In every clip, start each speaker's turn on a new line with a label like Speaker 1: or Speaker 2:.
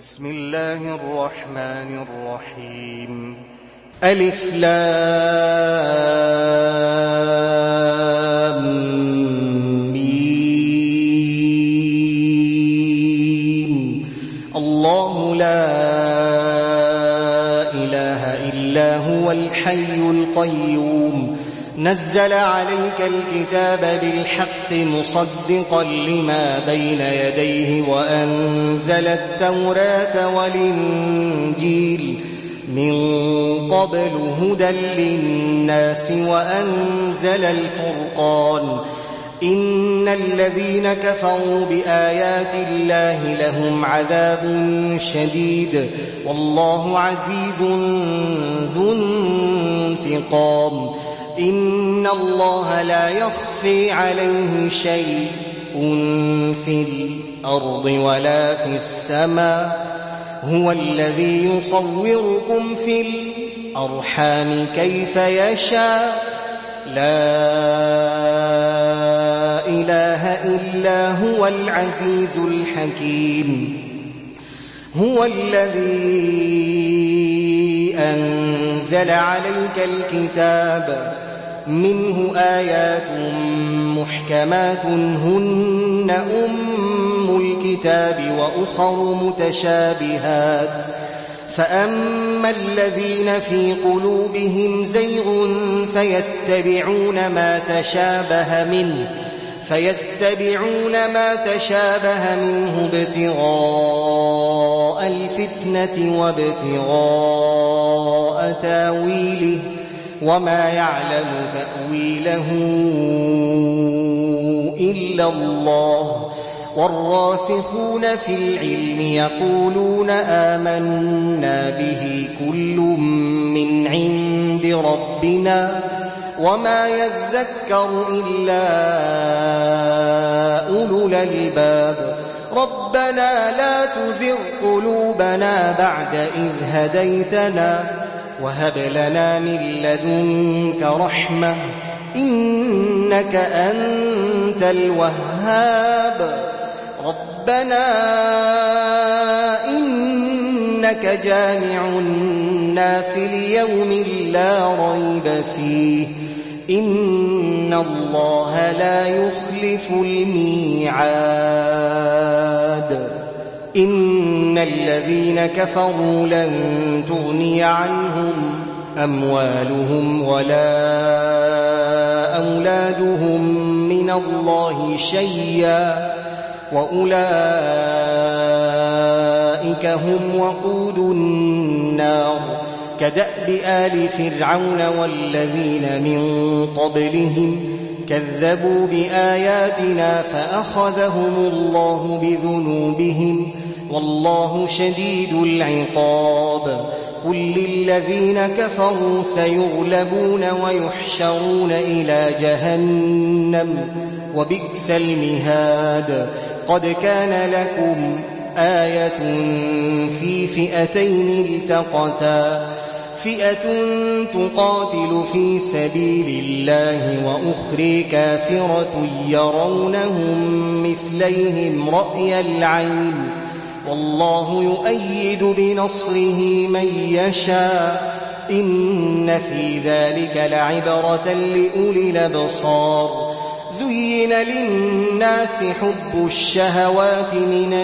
Speaker 1: بسم الله الرحمن الرحيم. ألف لام ميم. الله لا إله إلا هو الحي القيوم نزل عليك الكتاب بالحق مصدقا لما بين يديه وأنزل التوراة والإنجيل من قبل هدى للناس وأنزل الفرقان إن الذين كفروا بآيات الله لهم عذاب شديد والله عزيز ذو انتقام. إن الله لا يخفي عليه شيء في الأرض ولا في السماء هو الذي يصوركم في الأرحام كيف يشاء لا إله إلا هو العزيز الحكيم. هو الذي أنزل عليك الكتاب منه آيات محكمات هن أم الكتاب وأخر متشابهات فأما الذين في قلوبهم زيغ فيتبعون ما تشابه منه ابتغاء الفتنة وابتغاء تاويله وما يعلم تأويله إلا الله والراسخون في العلم يقولون آمنا به كل من عند ربنا وما يذكر إلا أولو الألباب. ربنا لا تزغ قلوبنا بعد إذ هديتنا وهب لنا من لدنك رحمة إنك أنت الوهاب. ربنا إنك جامع الناس ليوم لا ريب فيه إن الله لا يخلف الميعاد. إن الذين كفروا لن تغني عنهم أموالهم ولا أولادهم من الله شيئا وأولئك هم وقود النار كدأب آل فرعون والذين من قبلهم كذبوا بآياتنا فأخذهم الله بذنوبهم والله شديد العقاب. قل للذين كفروا سيغلبون ويحشرون إلى جهنم وبئس المهاد. قد كان لكم آية في فئتين التقتا فئة تقاتل في سبيل الله وأخرى كافرة يرونهم مثليهم رأي العين والله يؤيد بنصره من يشاء إن في ذلك لعبرة لأولي الأبصار. زين للناس حب الشهوات من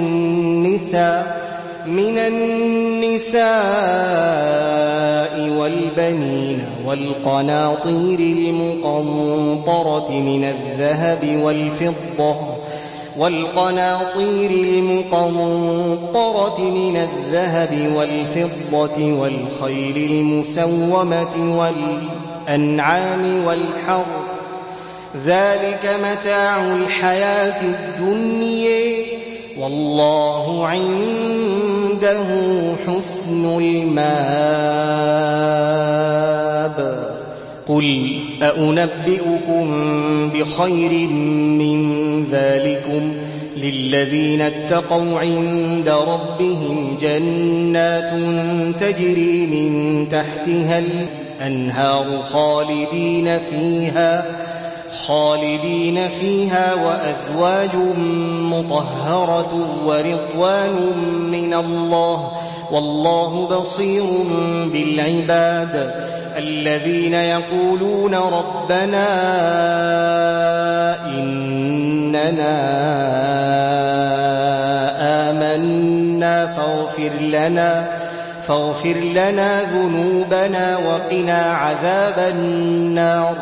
Speaker 1: النساء والبنين والقناطير المقنطرة من الذهب والفضة والخيل المسومة والأنعام والحرث ذلك متاع الحياة الدنيا والله عنده حسن المآب. قل أنبئكم بخير من ذلكم للذين اتقوا عند ربهم جنات تجري من تحتها الأنهار خالدين فيها وأزواج مطهرة ورضوان من الله والله بصير بالعباد الذين يقولون ربنا إننا آمنا فاغفر لنا ذنوبنا وقنا عذاب النار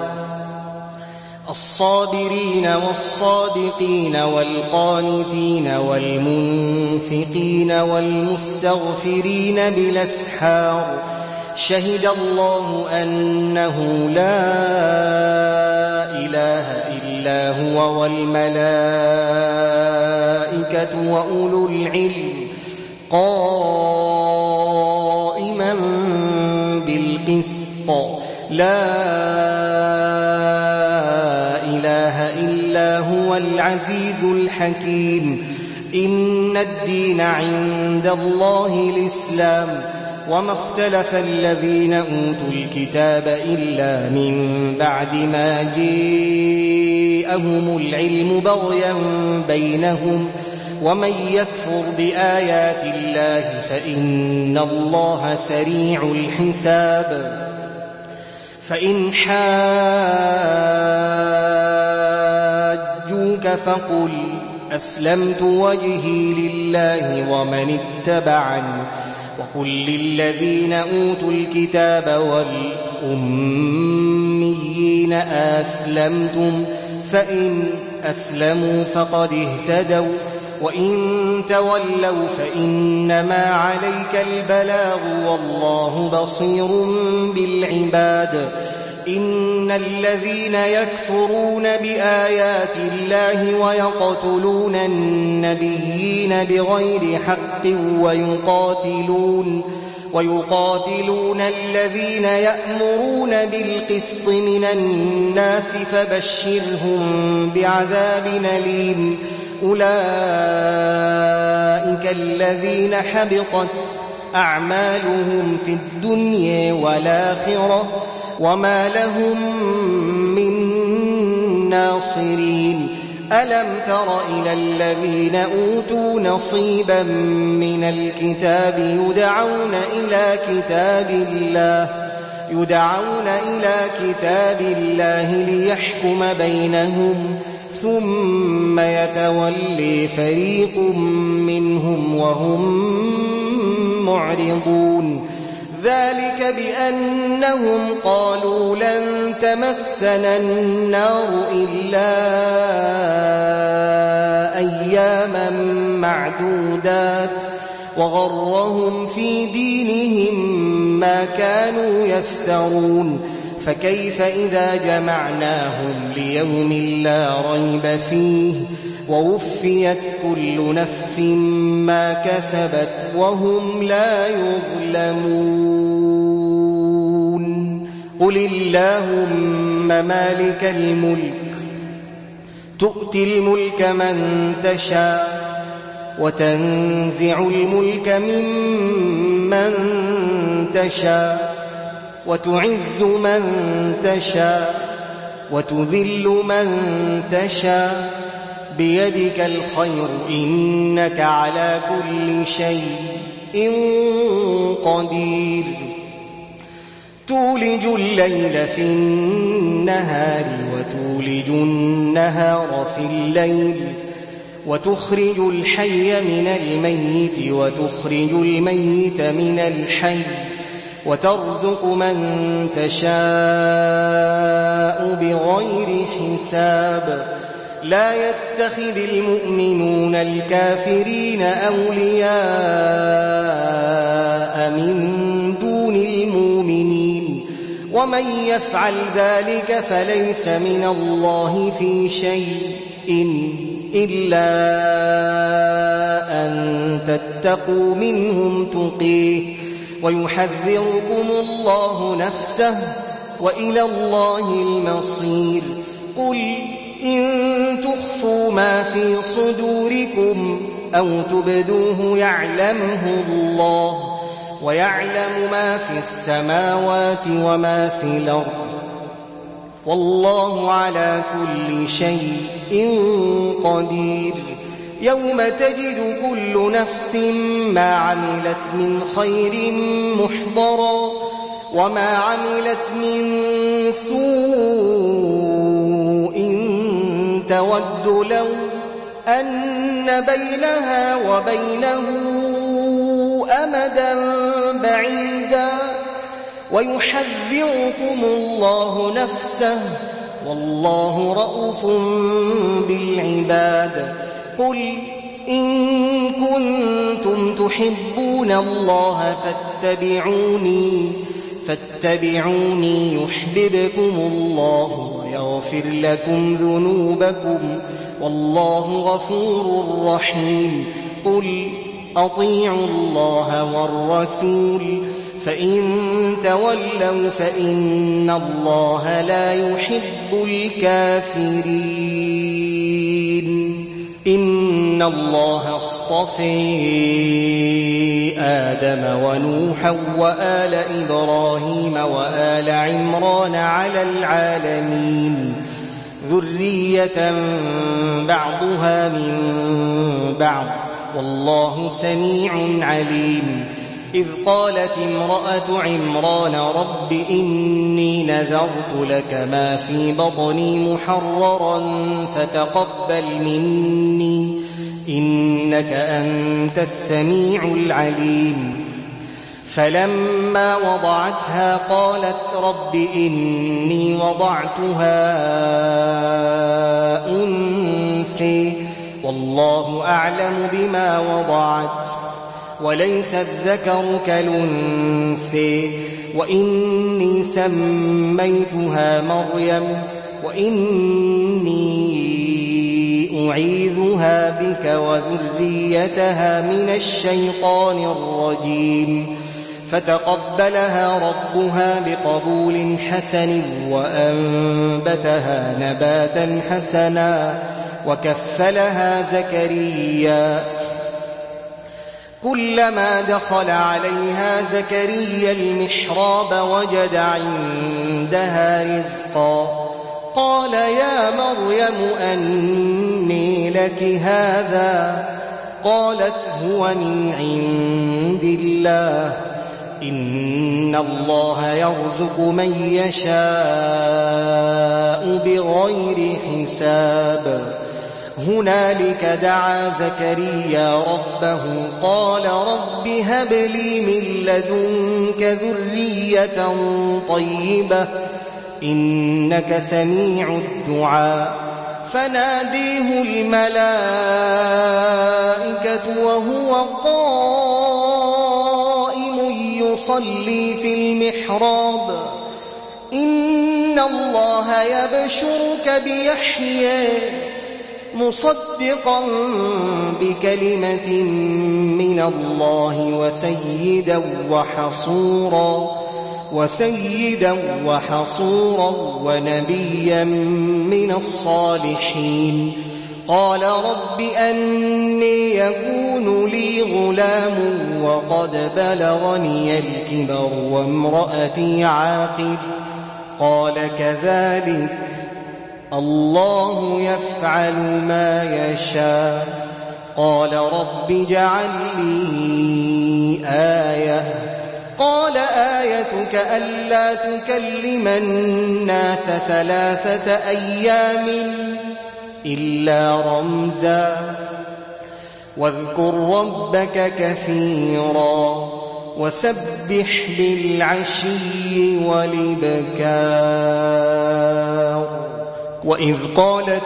Speaker 1: الصابرين والصادقين والقانتين والمنفقين والمستغفرين بالأسحار شهد الله أنه لا إله إلا هو والملائكة وأولو العلم قائما بالقسط لا إله إلا هو العزيز الحكيم إن الدين عند الله الإسلام وما اختلف الذين أوتوا الكتاب إلا من بعد ما جاءهم العلم بغيا بينهم ومن يكفر بآيات الله فإن الله سريع الحساب فإن حاجوك فقل أسلمت وجهي لله ومن اتبعني وقل للذين أوتوا الكتاب والأميين أسلمتم فإن أسلموا فقد اهتدوا وإن تولوا فإنما عليك البلاغ والله بصير بالعباد إن الذين يكفرون بآيات الله ويقتلون النبيين بغير حق ويقاتلون الذين يأمرون بالقسط من الناس فبشرهم بعذاب أليم أولئك الذين حبطت أعمالهم في الدنيا والآخرة وما لهم من ناصرين ألم تر إلى الذين أوتوا نصيبا من الكتاب يدعون إلى كتاب الله ليحكم بينهم ثم يتولي فريق منهم وهم معرضون ذلك بأنهم قالوا لن تمسنا النار إلا أياما معدودات وغرهم في دينهم ما كانوا يفترون فكيف إذا جمعناهم ليوم لا ريب فيه ووفيت كل نفس ما كسبت وهم لا يظلمون قل اللهم مالك الملك تؤتي الملك من تشاء وتنزع الملك ممن تشاء وتعز من تشاء وتذل من تشاء بيدك الخير إنك على كل شيء قدير تولج الليل في النهار وتولج النهار في الليل وتخرج الحي من الميت وتخرج الميت من الحي وترزق من تشاء بغير حساب لا يتخذ المؤمنون الكافرين أولياء من دون المؤمنين ومن يفعل ذلك فليس من الله في شيء إلا أن تتقوا منهم تقيه ويحذركم الله نفسه وإلى الله المصير قل إن تخفوا ما في صدوركم أو تبدوه يعلمه الله ويعلم ما في السماوات وما في الأرض والله على كل شيء قدير. يوم تجد كل نفس ما عملت من خير محضرا وما عملت من سوء تود لو أن بينها وبينه أمدا بعيدا ويحذركم الله نفسه والله رءوف بالعباد. قل إن كنتم تحبون الله فاتبعوني يحببكم الله ويغفر لكم ذنوبكم والله غفور رحيم. قل أطيعوا الله والرسول فإن تولوا فإن الله لا يحب الكافرين. إن الله اصطفى آدم ونوحا وآل إبراهيم وآل عمران على العالمين ذرية بعضها من بعض والله سميع عليم. إذ قالت امرأة عمران رب إني نذرت لك ما في بطني محررا فتقبل مني إنك أنت السميع العليم. فلما وضعتها قالت رب إني وضعتها أنثى والله أعلم بما وضعت وليس الذكر كالأنثى وإني سميتها مريم وإني أعيذها بك وذريتها من الشيطان الرجيم. فتقبلها ربها بقبول حسن وأنبتها نباتا حسنا وكفلها زكريا. كلما دخل عليها زكريا المحراب وجد عندها رزقا قال يا مريم أني لك هذا قالت هو من عند الله إن الله يرزق من يشاء بغير حساب. هنالك دعا زكريا ربه قال رب هب لي من لدنك ذرية طيبة إنك سميع الدعاء. فناديه الملائكة وهو قائم يصلي في المحراب إن الله يبشرك بيحيى مصدقا بكلمة من الله وسيدا وحصورا ونبيا من الصالحين. قال رب أني يكون لي غلام وقد بلغني الكبر وامرأتي عاقر قال كذلك الله يفعل ما يشاء. قال رب اجعل لي آية قال آيتك ألا تكلم الناس 3 أيام إلا رمزا واذكر ربك كثيرا وسبح بالعشي والإبكار. وإذ قالت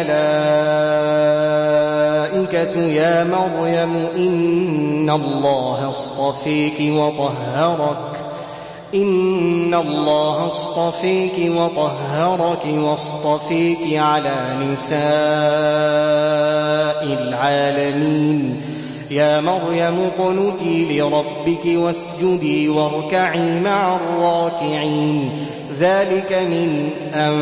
Speaker 1: الملائكة يا مريم إن الله اصطفيك وطهرك واصطفيك على نساء العالمين. يا مريم اقنتي لربك واسجدي واركعي مع الراكعين. ذلك من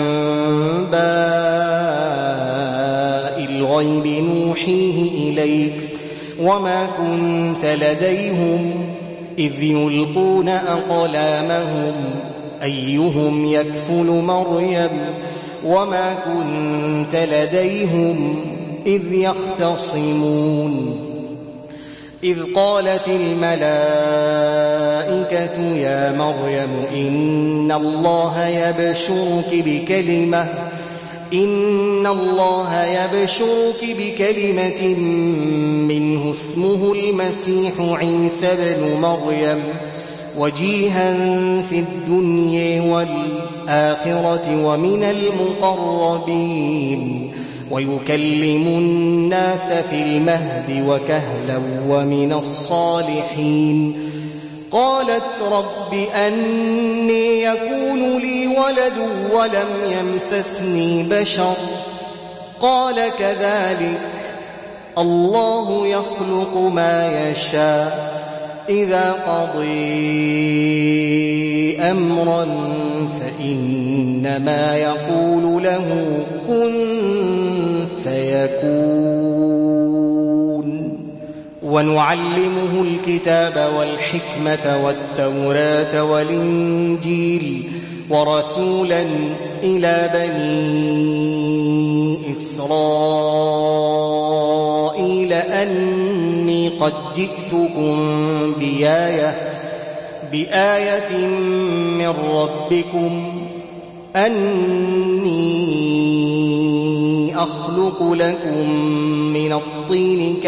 Speaker 1: أنباء الغيب نوحيه إليك وما كنت لديهم إذ يلقون أقلامهم أيهم يكفل مريم وما كنت لديهم إذ يختصمون إذ قالت الملائكة يا مريم إن الله يبشرك بكلمة منه اسمه المسيح عيسى بن مريم وجيها في الدنيا والآخرة ومن المقربين ويكلم الناس في المهد وكهلا ومن الصالحين قالت رب أني يكون لي ولد ولم يمسسني بشر قال كذلك الله يخلق ما يشاء إذا قضي أمرا فإنما يقول له كن فيكون ونعلمه الكتاب والحكمة والتوراة والإنجيل ورسولا إلى بني إسرائيل أني قد جئتكم بآية من ربكم أني أخلق لكم من الطين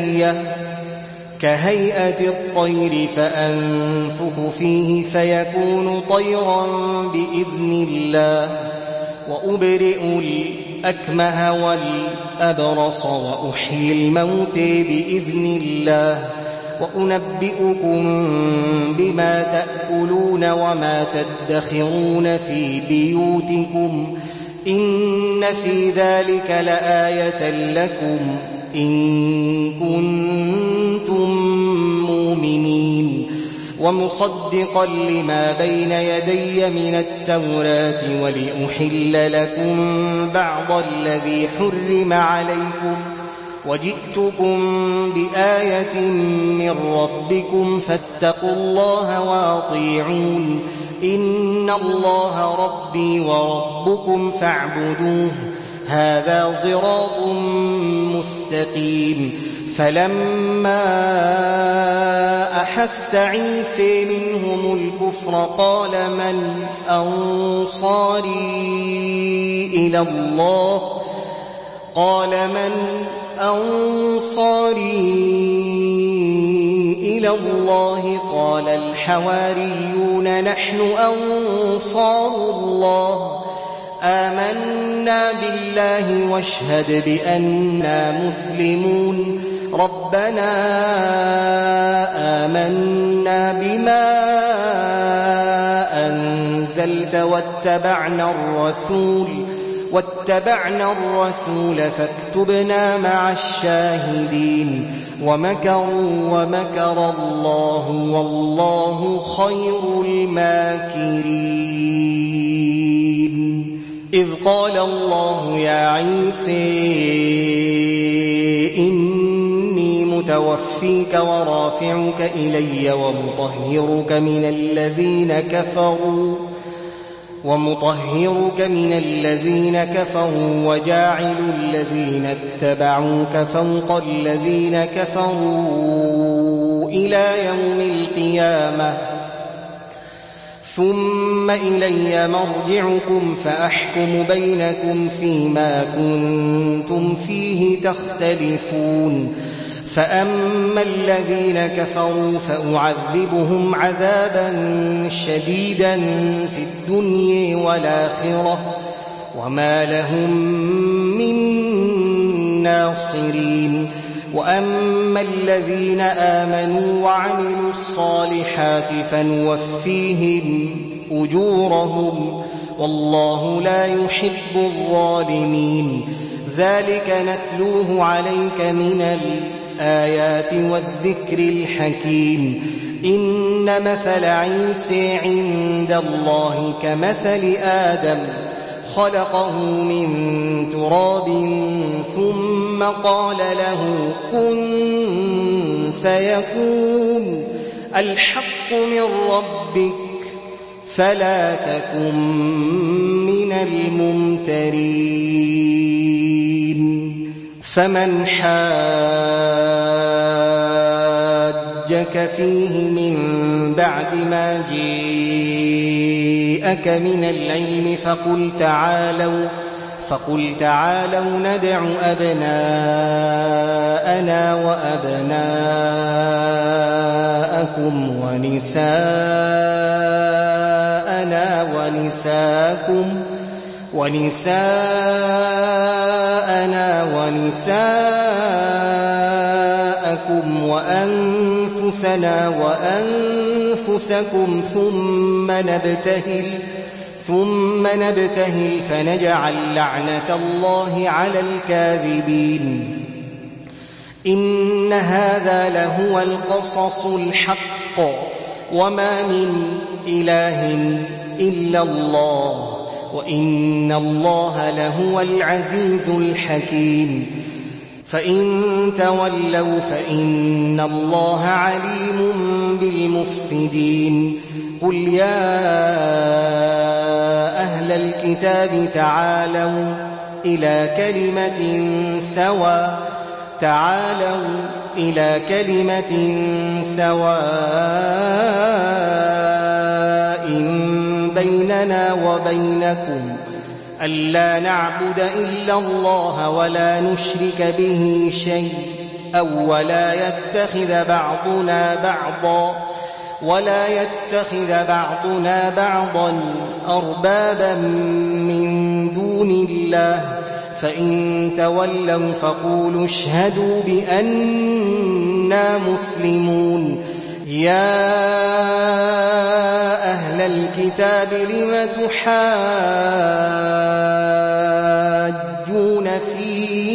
Speaker 1: كهيئة الطير فأنفخ فيه فيكون طيرا بإذن الله وأبرئ الأكمه والأبرص وأحيي الموت بإذن الله وأنبئكم بما تأكلون وما تدخرون في بيوتكم إن في ذلك لآية لكم إن كنتم مؤمنين ومصدقا لما بين يدي من التوراة ولأحل لكم بعض الذي حرم عليكم وجئتكم بآية من ربكم فاتقوا الله وأطيعون إن الله ربي وربكم فاعبدوه هذا صراط مستقيم فلما أحس عيسى منهم الكفر قال من أنصاري إلى الله قال الحواريون نحن أنصار الله آمنا بالله واشهد بأننا مسلمون ربنا آمنا بما أنزلت واتبعنا الرسول فاكتبنا مع الشاهدين ومكروا ومكر الله والله خير الماكرين إذ قال الله يا عيسى إني متوفيك ورافعك إلي ومطهرك من الذين كفروا وجاعل الذين اتبعوك فوق الذين كفروا إلى يوم القيامة ثم إلي مرجعكم فأحكم بينكم فيما كنتم فيه تختلفون فأما الذين كفروا فأعذبهم عذابا شديدا في الدنيا والآخرة وما لهم من ناصرين وأما الذين آمنوا وعملوا الصالحات فنوفيهم أجورهم والله لا يحب الظالمين ذلك نتلوه عليك من الآيات والذكر الحكيم إن مثل عيسى عند الله كمثل آدم خلقه من تراب ثم قال له كن فيكون الحق من ربك فلا تكن من الممترين. فمن حاجك فيه من بعد ما جاءك من العلم فقل تعالوا ندع أبناءنا وأبناءكم ونساءنا ونساءكم وأنفسنا وأنفسكم ثم نبتهل فنجعل لعنة الله على الكاذبين. إن هذا لهو القصص الحق وما من إله إلا الله وإن الله لهو العزيز الحكيم. فإن تولوا فإن الله عليم بالمفسدين. قل يا أهل الكتاب تعالوا إلى كلمة سواء بيننا وبينكم ألا نعبد إلا الله ولا نشرك به شيئا ولا يتخذ بعضنا بعضا أربابا من دون الله. فإن تولوا فقولوا اشهدوا بأننا مسلمون. يا أهل الكتاب لم تحاجون في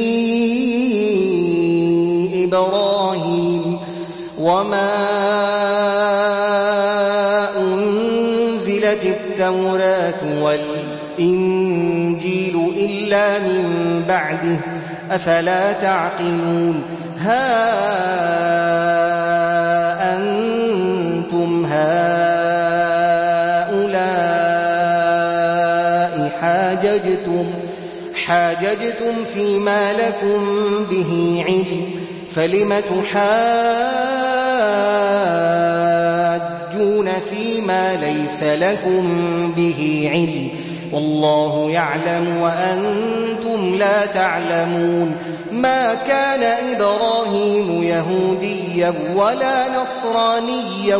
Speaker 1: إبراهيم وما أنزلت التوراة والإنجيل إلا من بعده أفلا تعقلون. ها أنتم هؤلاء حاججتم فيما لكم به علم فلم تحاجون فيما ليس لكم به علم والله يعلم وأنتم لا تعلمون. ما كان إبراهيم يهوديا ولا نصرانيا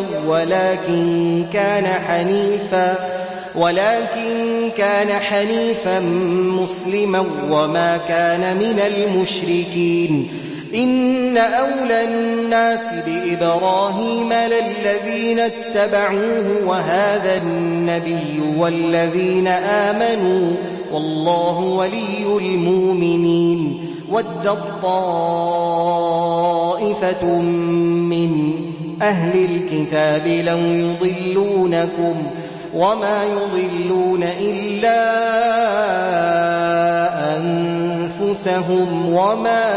Speaker 1: ولكن كان حنيفا مسلما وما كان من المشركين. إن أولى الناس بإبراهيم للذين اتبعوه وهذا النبي والذين آمنوا والله ولي المؤمنين. ودت طائفة من أهل الكتاب لو يضلونكم وما يضلون إلا أنفسهم وما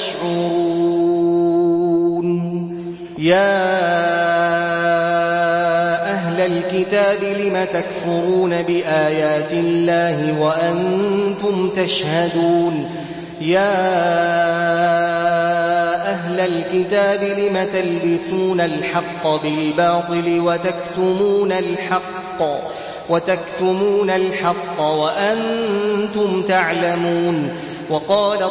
Speaker 1: يشعرون. يا أهل الكتاب لم تكفرون بآيات الله وأنتم تشهدون. يا أهل الكتاب لم تلبسون الحق بالباطل وتكتمون الحق وأنتم تعلمون. وقالت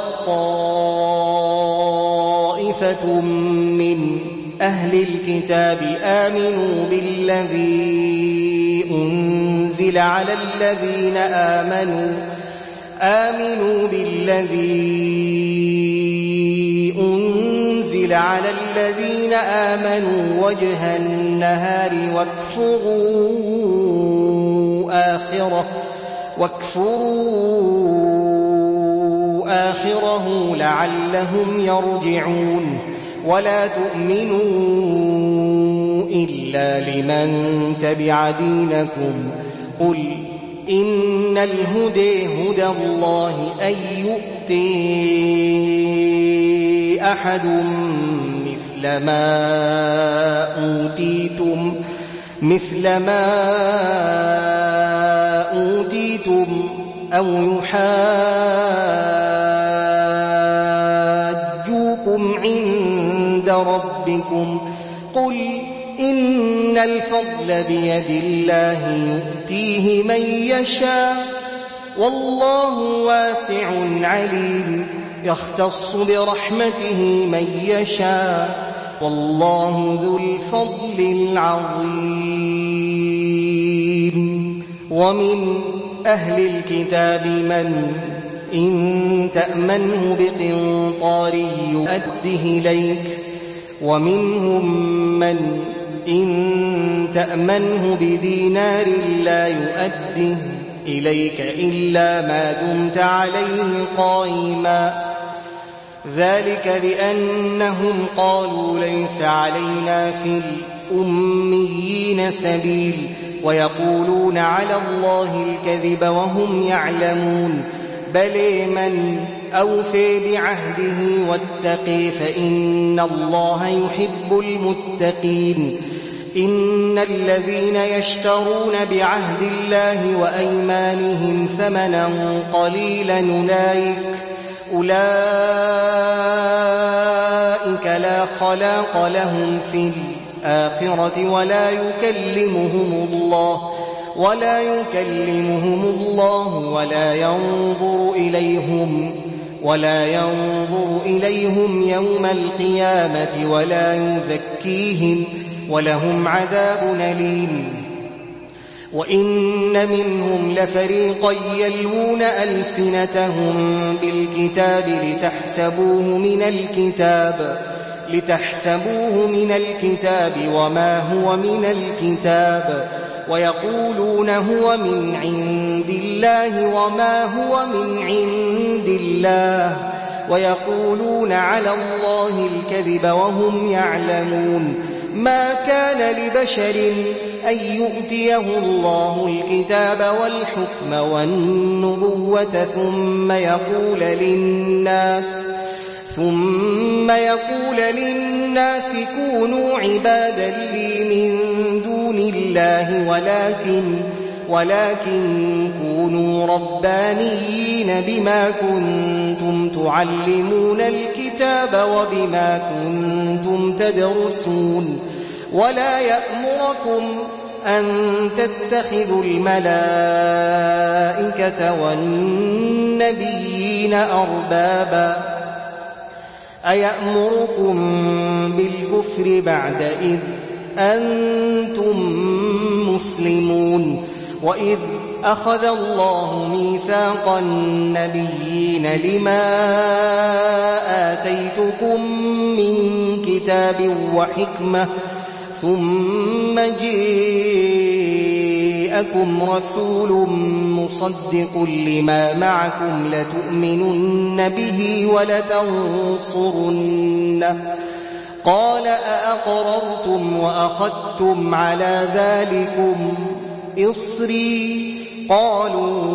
Speaker 1: طائفة من أهل الكتاب آمنوا بالذي أنزل على الذين آمنوا وجه النهار واكفروا آخره لعلهم يرجعون. ولا تؤمنوا إلا لمن تبع دينكم. قل إن الهدى هدى الله أن يؤتي أحد مثل ما أوتيتم مثل ما أوتيتم أو يحاجوكم عند ربكم قل إن الفضل بيد الله يؤتيه من يشاء والله واسع عليم يختص برحمته من يشاء والله ذو الفضل العظيم ومن أهل الكتاب من إن تأمنه بقنطار يؤده إليك ومنهم من إن تأمنه بدينار لا يؤده إليك إلا ما دمت عليه قائما ذلك بأنهم قالوا ليس علينا في الأميين سبيل ويقولون على الله الكذب وهم يعلمون بل من أوفي بعهده واتقي فإن الله يحب المتقين إن الذين يشترون بعهد الله وأيمانهم ثمنا قليلا أولئك لا خلاق لهم في الآخرة ولا يكلمهم الله ولا ينظر إليهم يوم القيامة ولا يزكيهم ولهم عذاب أليم وإن منهم لفريقا يلوون ألسنتهم بالكتاب لتحسبوه من الكتاب وما هو من الكتاب ويقولون هو من عند الله وما هو من عند الله ويقولون على الله الكذب وهم يعلمون ما كان لبشر أن يؤتيه الله الكتاب والحكم والنبوة ثم يقول للناس كونوا عبادا لي من دون الله ولكن كونوا ربانيين بما كنتم تعلمون الكتاب وبما كنتم تدرسون ولا يأمركم أن تتخذوا الملائكة والنبيين أربابا أيأمركم بالكفر بعد إذ أنتم مسلمون وإذ أخذ الله ميثاق النبيين لما آتيتكم من كتاب وحكمة ثم جاءكم رسول مصدق لما معكم لتؤمنن به ولتنصرنه قال أأقررتم وأخذتم على ذلكم إصري قالوا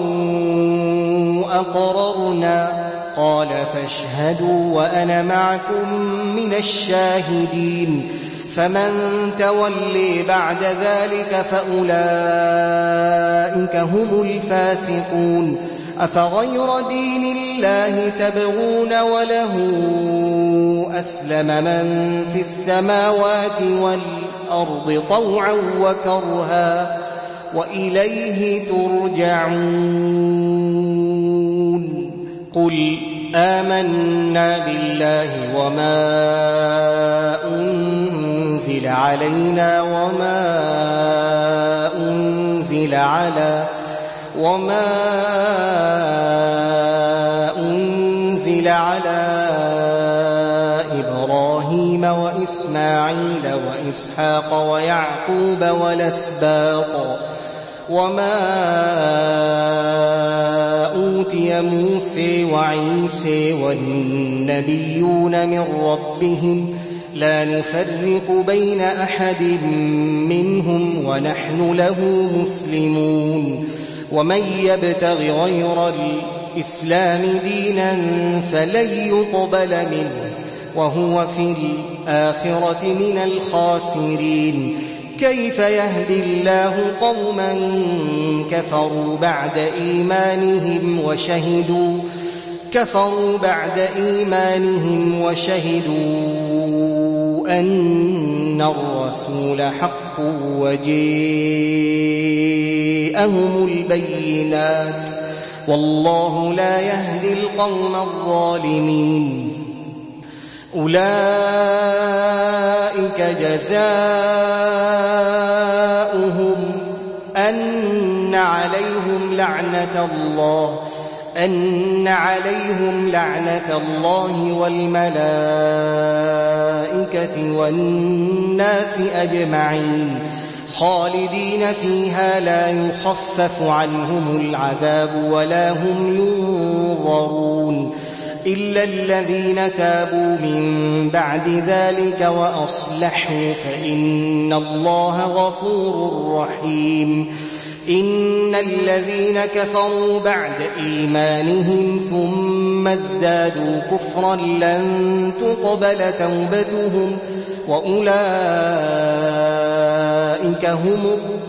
Speaker 1: أقررنا قال فاشهدوا وأنا معكم من الشاهدين فمن تولي بعد ذلك فأولئك هم الفاسقون أفغير دين الله تبغون وله أسلم من في السماوات والأرض طوعا وكرها وإليه ترجعون قل آمنا بالله وما أنزل علينا وما أنزل على إبراهيم وإسماعيل وإسحاق ويعقوب والأسباط وما أوتي موسى وعيسى والنبيون من ربهم لا نفرق بين أحد منهم ونحن له مسلمون ومن يبتغ غير الإسلام دينا فلن يقبل منه وهو في الآخرة من الخاسرين كيف يهدي الله قوما كفروا بعد إيمانهم وشهدوا أن الرسول حق وجاءهم البينات والله لا يهدي القوم الظالمين أولئك جزاؤهم أن عليهم لعنة الله والملائكة والناس أجمعين خالدين فيها لا يخفف عنهم العذاب ولا هم ينظرون إلا الذين تابوا من بعد ذلك وأصلحوا فإن الله غفور رحيم إن الذين كفروا بعد إيمانهم ثم ازدادوا كفرا لن تقبل توبتهم وأولئك هم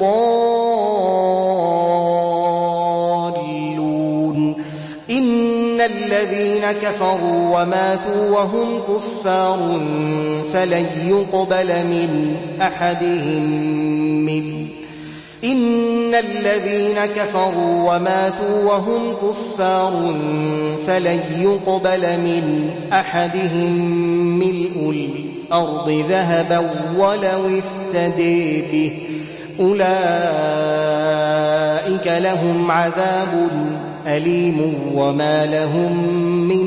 Speaker 1: الضالون إن الذين كفروا وماتوا وهم كفار فلن يقبل من أحدهم ملء الأرض ذهبا ولو افتدي به أولئك لهم عذاب أليم وما لهم من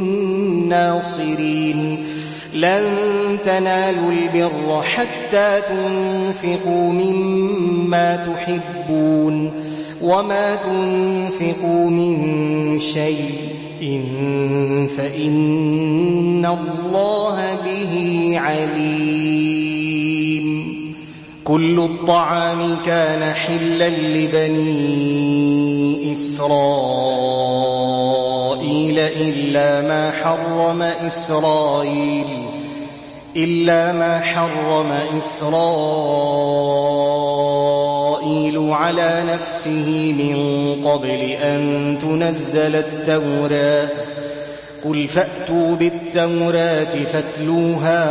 Speaker 1: ناصرين لن تنالوا البر حتى تنفقوا مما تحبون وما تنفقوا من شيء فإن الله به عليم كل الطعام كان حلا لبني إسرائيل إلا ما حرم إسرائيل على نفسه من قبل أن تنزل التوراة قل فأتوا بالتوراة فاتلوها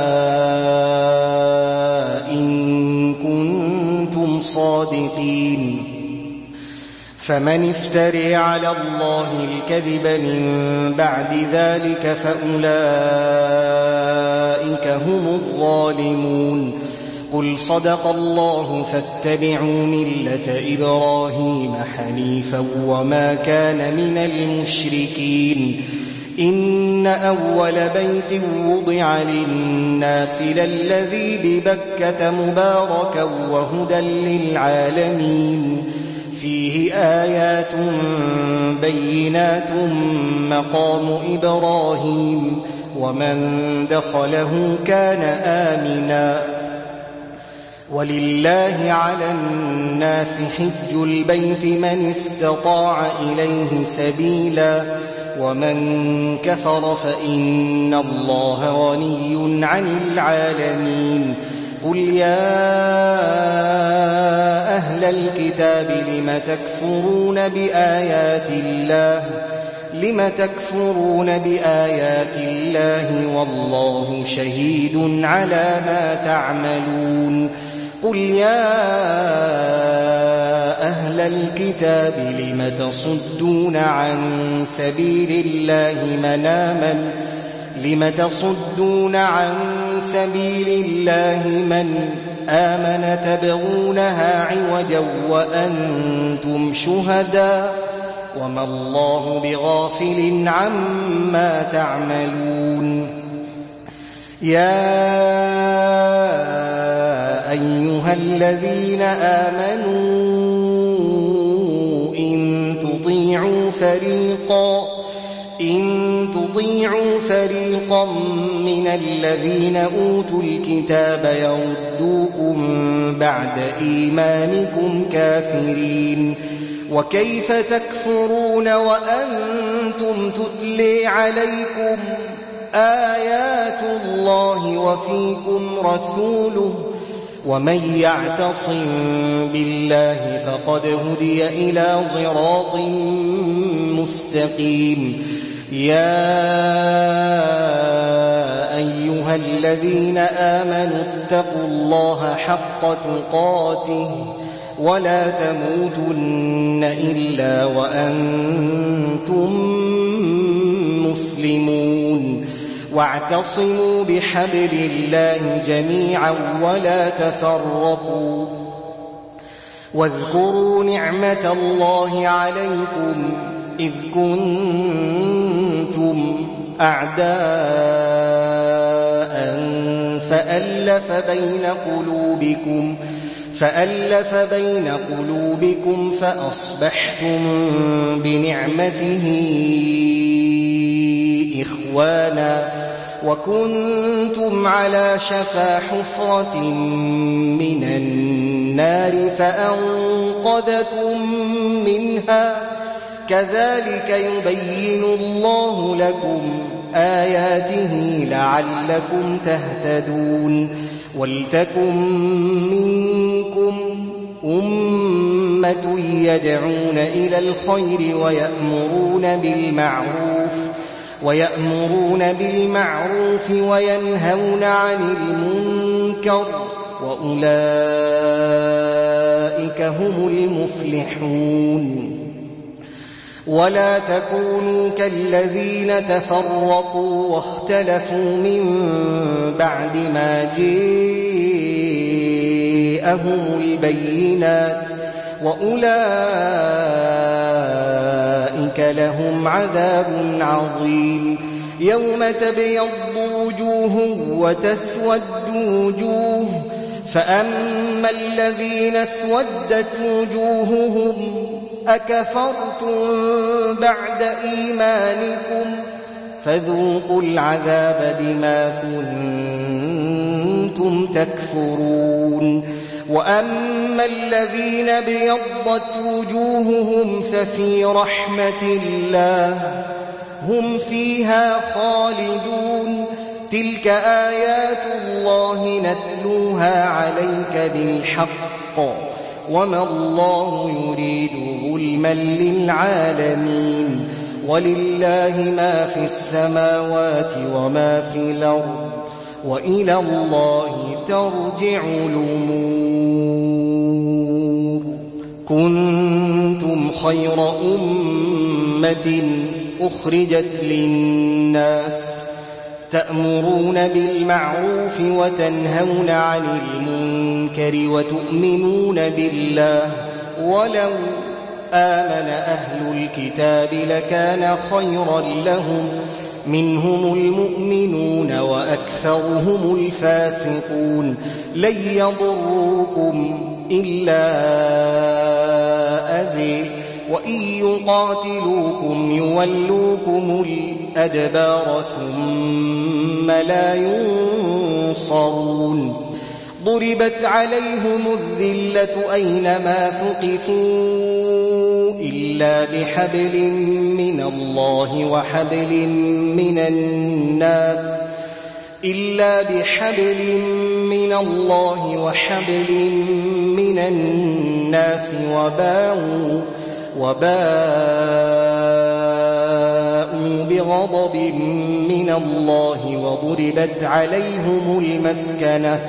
Speaker 1: إن كنتم صادقين فمن افتري على الله الكذب من بعد ذلك فأولئك هم الظالمون قل صدق الله فاتبعوا ملة إبراهيم حنيفا وما كان من المشركين إن أول بيت وضع للناس للذي ببكة مباركا وهدى للعالمين فيه آيات بينات مقام إبراهيم ومن دخله كان آمنا ولله على الناس حج البيت من استطاع إليه سبيلا ومن كفر فإن الله غني عن العالمين قل يا أهل الكتاب لم تكفرون بآيات الله والله شهيد على ما تعملون قل يا أهل الكتاب لم تصدون عن سبيل الله من آمن تبغونها عوجا وأنتم شهداء وما الله بغافل عما تعملون يا أيها الذين آمنوا إن تطيعوا فريقا من الذين أوتوا الكتاب يردوكم بعد إيمانكم كافرين وكيف تكفرون وأنتم تتلي عليكم آيات الله وفيكم رسوله ومن يعتصم بالله فقد هدي إلى صراط مستقيم. يا أيها الذين آمنوا اتقوا الله حق تقاته ولا تموتن إلا وأنتم مسلمون. واعتصموا بحبل الله جميعا ولا تفرقوا. واذكروا نعمة الله عليكم إذ كنتم أعداء فألف بين قلوبكم فأصبحتم بنعمته إخوانا وكنتم على شفا حفرة من النار فأنقذكم منها. كذلك يبين الله لكم آياته لعلكم تهتدون. ولتكن منكم أمة يدعون إلى الخير ويأمرون بالمعروف وينهون عن المنكر وأولئك هم المفلحون. ولا تكونوا كالذين تفرقوا واختلفوا من بعد ما جاءهم البينات وأولئك لهم عذاب عظيم. يوم تبيض وجوه وتسود وجوه فأما الذين اسودت وجوههم أكفرتم بعد إيمانكم فذوقوا العذاب بما كنتم تكفرون. وأما الذين ابيضت وجوههم ففي رحمة الله هم فيها خالدون. تلك آيات الله نتلوها عليك بالحق وما الله يريد ظلما للعالمين. ولله ما في السماوات وما في الأرض وإلى الله ترجع الأمور. كنتم خير أمة أخرجت للناس تأمرون بالمعروف وتنهون عن المنكر وتؤمنون بالله. ولو آمن أهل الكتاب لكان خيرا لهم منهم المؤمنون وأكثرهم الفاسقون. لن يضروكم إلا أذى وإن يقاتلوكم يولوكم الأدبار ثم لا ينصرون. ضربت عليهم الذلة أينما ثقفوا إلا بحبل من الله وحبل من الناس وباءوا بغضب من الله وضربت عليهم المسكنة.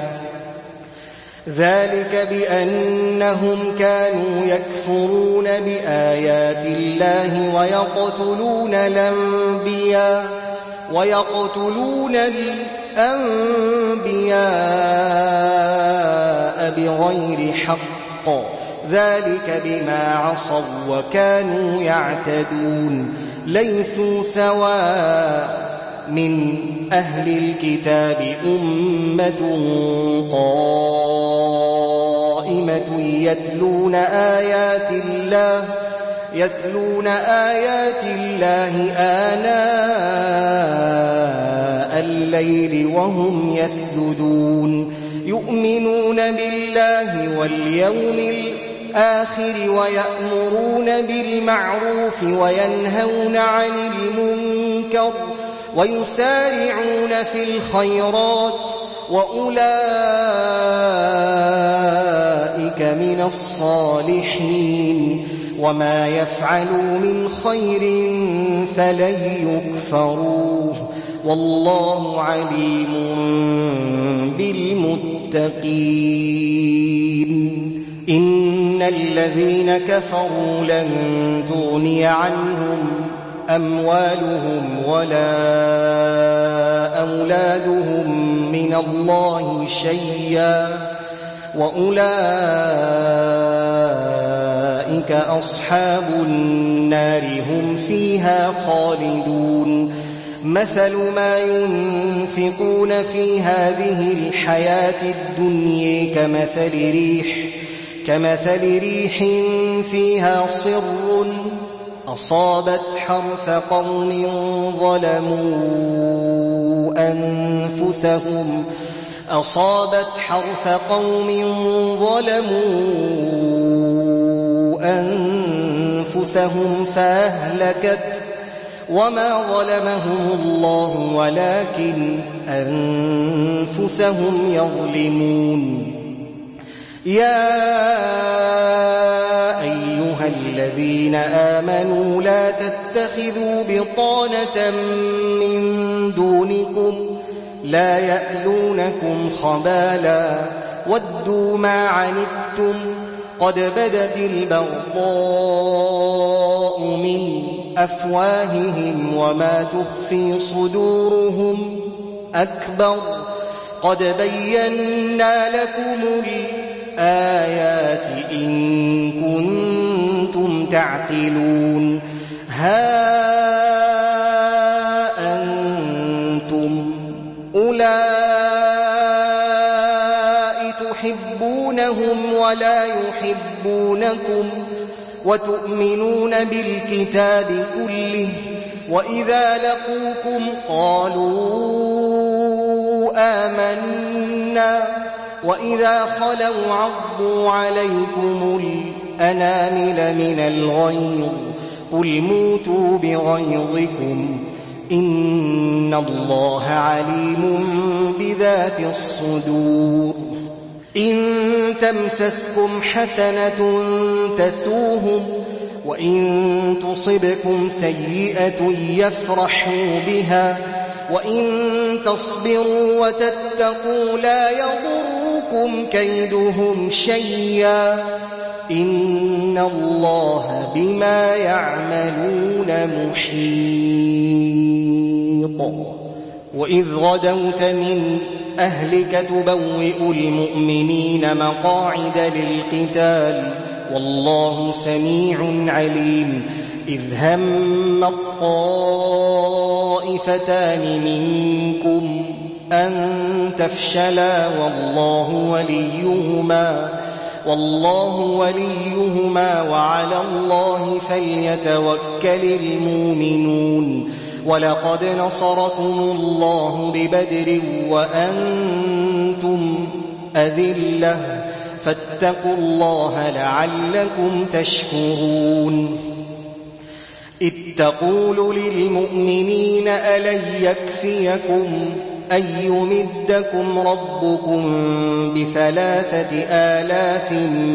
Speaker 1: ذلك بأنهم كانوا يكفرون بآيات الله ويقتلون الأنبياء بغير حق. ذلك بما عصوا وكانوا يعتدون. ليسوا سواء من أهل الكتاب أمة قائمة يتلون آيات الله آناء الليل وهم يسجدون. يؤمنون بالله واليوم الآخر ويأمرون بالمعروف وينهون عن المنكر ويسارعون في الخيرات وأولئك من الصالحين وما يفعلوا من خير فلن يكفروه والله عليم بالمتقين إن الذين كفروا لن تغني عنهم أموالهم ولا أولادهم من الله شيئا وأولئك أصحاب النار هم فيها خالدون مثل ما ينفقون في هذه الحياة الدنيا كمثل ريح فيها صر أصابت حرث قوم ظلموا أنفسهم فأهلكت وما ظلمهم الله ولكن أنفسهم يظلمون يا أيها الذين آمنوا لا تتخذوا بطانة من دونكم لا يألونكم خبالا ودوا ما عنتم قد بدت البغضاء من أفواههم وما تخفي صدورهم أكبر قد بينا لكم الآيات إن كنتم تعقلون ها أنتم أولئك تحبونهم ولا يحبونكم وتؤمنون بالكتاب كله وإذا لقوكم قالوا آمنا وإذا خلوا عضوا عليكم الأنامل من الغيظ قل موتوا بغيظكم إن الله عليم بذات الصدور إن تمسسكم حسنة تسوهم وإن تصبكم سيئة يفرحوا بها وإن تصبروا وتتقوا لا يضركم كيدهم شيئا إن الله بما يعملون محيط وإذ غدوت من أهلك تبوئ المؤمنين مقاعد للقتال والله سميع عليم إذ هم الطائفتان منكم أن تفشلا والله وليهما وعلى الله فليتوكل المؤمنون ولقد نصركم الله ببدر وأنتم أذلة فاتقوا الله لعلكم تشكرون إذ تقول للمؤمنين ألن يكفيكم أن يمدكم ربكم ب3,000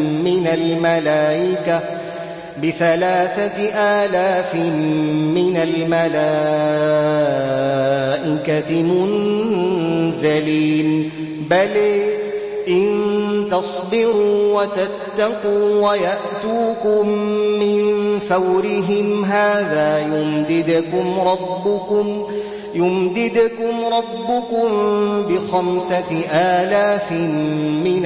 Speaker 1: من الملائكة منزلين بل إن تصبروا وتتقوا ويأتوكم من فورهم هذا يمددكم ربكم ب5,000 من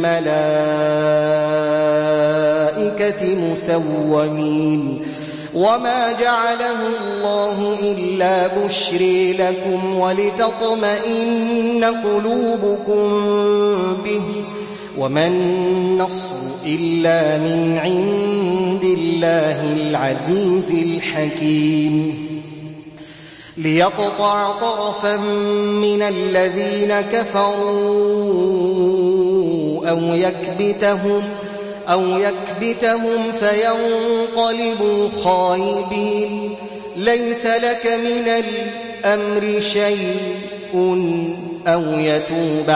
Speaker 1: الملائكة مسومين وما جعله الله إلا بشري لكم ولتطمئن قلوبكم به وما النصر إلا من عند الله العزيز الحكيم ليقطع طرفا من الذين كفروا أو يكبتهم فينقلبوا خائبين ليس لك من الأمر شيء أو يتوب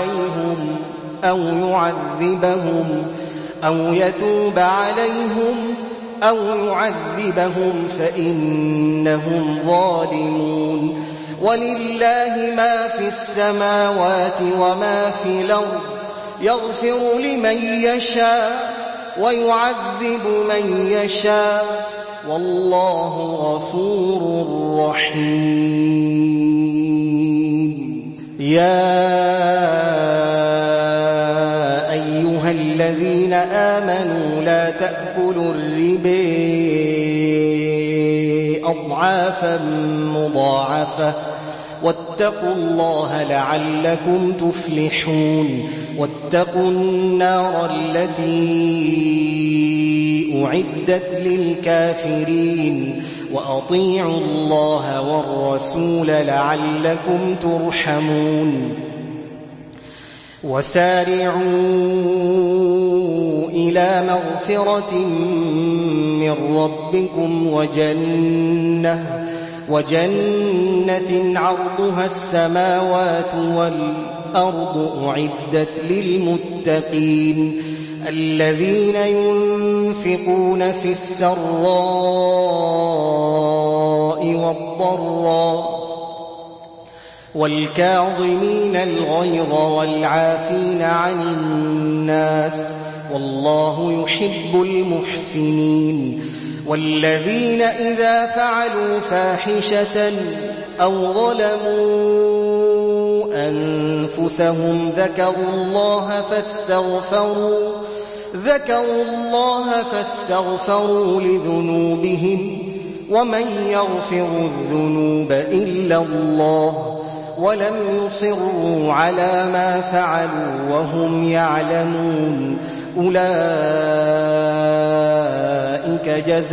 Speaker 1: عليهم أو يعذبهم فإنهم ظالمون. ولله ما في السماوات وما في الأرض، يغفر لمن يشاء ويعذب من يشاء، والله غفور رحيم. يا أيها الذين آمنوا لا تأكلوا الربا أضعافا مضاعفة واتقوا الله لعلكم تفلحون. واتقوا النار التي أعدت للكافرين وأطيعوا الله والرسول لعلكم ترحمون. وسارعوا إلى مغفرة من ربكم وجنة عرضها السماوات والأرض أعدت للمتقين الذين ينفقون في السراء والضراء والكاظمين الغيظ والعافين عن الناس، والله يحب المحسنين. والذين إذا فعلوا فاحشة أو ظلموا أنفسهم ذكروا الله فاستغفروا لذنوبهم، ومن يغفر الذنوب إلا الله، ولم يصروا على ما فعلوا وهم يعلمون. أولئك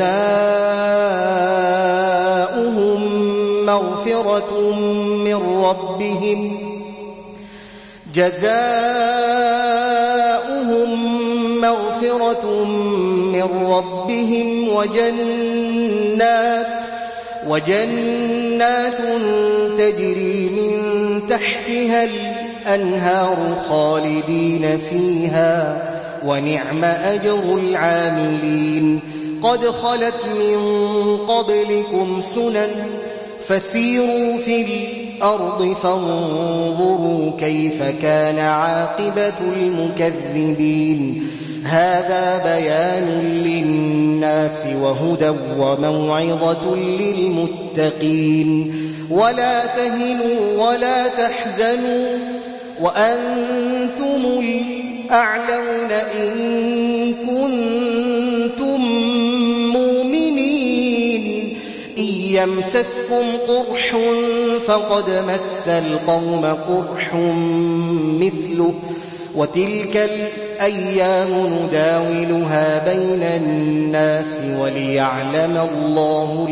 Speaker 1: جزاؤهم مغفرة من ربهم وجنات تجري من تحتها الأنهار خالدين فيها، ونعم أجر العاملين. قد خلت من قبلكم سنن فسيروا في الأرض فانظروا كيف كان عاقبة المكذبين. هذا بيان للناس وهدى وموعظة للمتقين. ولا تهنوا ولا تحزنوا وأنتم الأعلون إن كنتم مؤمنين. إن يمسسكم قرح فقد مس القوم قرح مثله، وتلك الأيام نداولها بين الناس وليعلم الله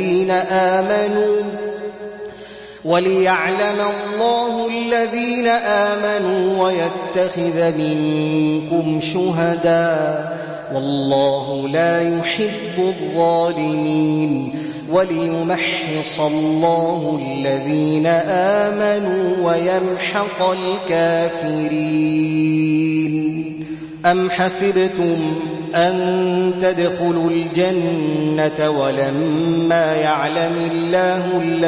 Speaker 1: الذين آمنوا ويتخذ منكم شهداء، والله لا يحب الظالمين. وليمحص الله الذين آمنوا ويمحق الكافرين. أم حسبتم أن تدخلوا الجنة ولما يعلم الله